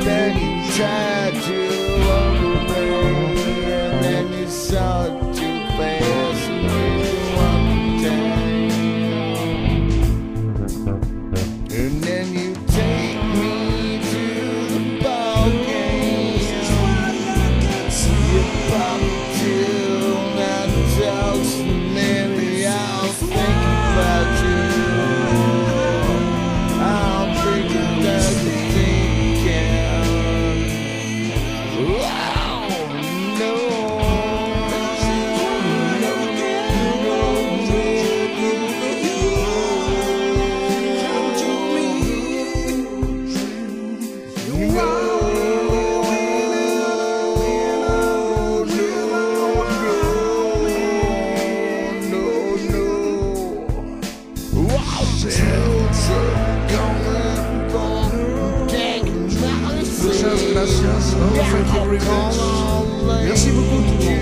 then you tried to walk away, and then you saw it too fast, and you walked down. And then you take me to the ball game. You pop till now talks, and maybe I'll think about you. I'll think about the thinking. Wow, no. Gracias, thank you very much. Merci beaucoup tout le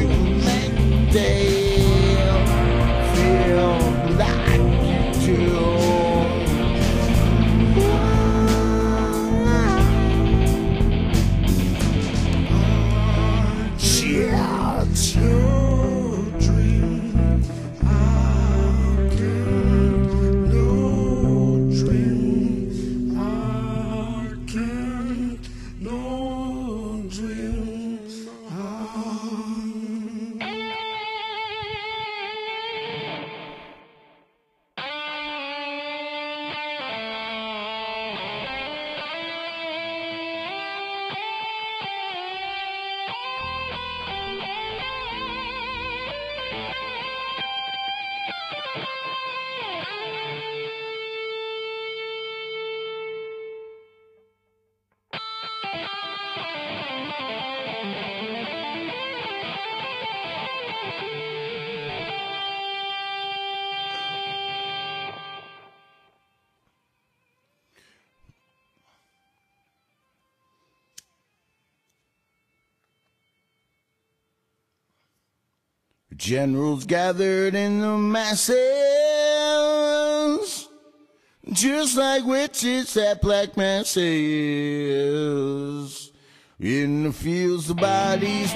Generals gathered in the masses, just like witches at black masses. In the fields, the bodies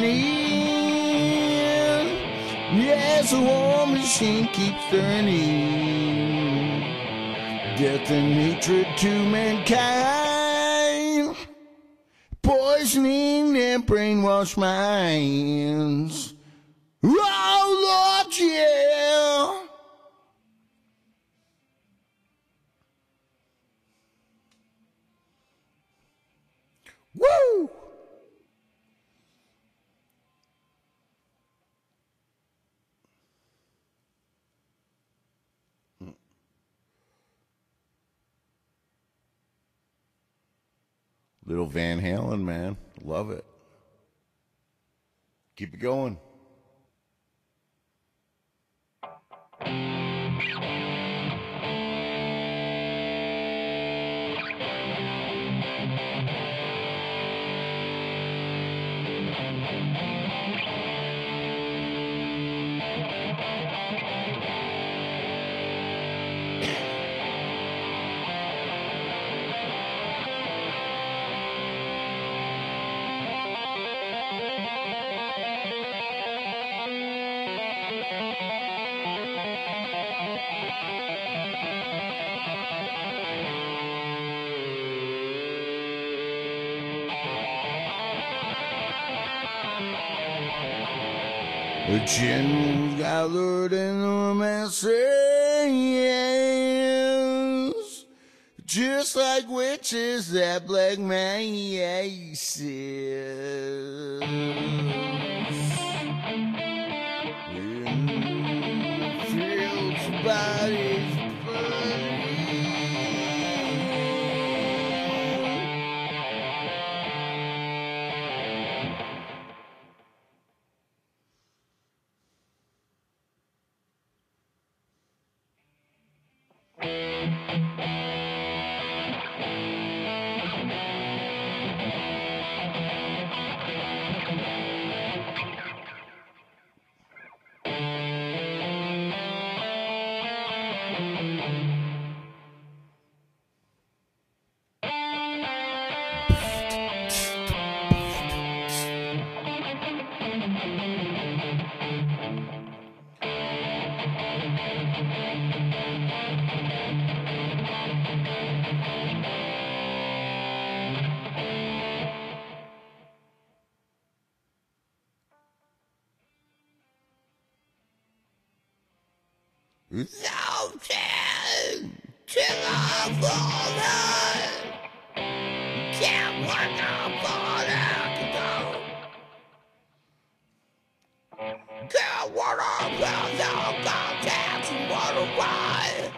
burning. Yes, a war machine keeps turning. Death and hatred to mankind, poisoning their brainwashed minds. Oh, Lord, yeah. Woo! Little Van Halen, man. Love it. Keep it going. The generals gathered in the masses, just like witches at black masses. In the fields, bodies burning. Something till I fall down. Can't work up all that to go. Can't work up all that contact and water wide.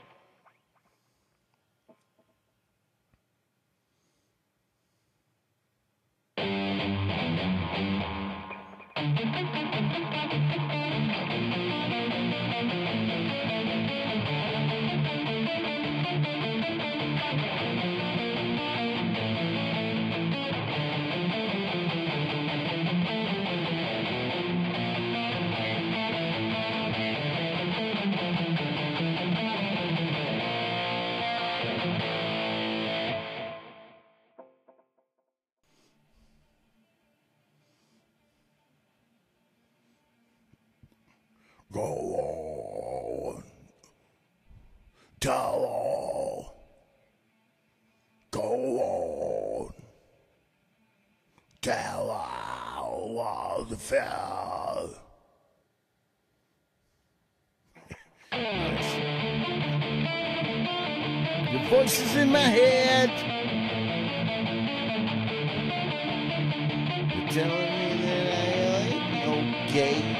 Go on, tell go on, tell all the fair. Your voice is in my head. You're telling me that I ain't okay.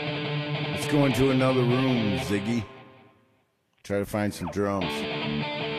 Let's go into another room, Ziggy. Try to find some drums.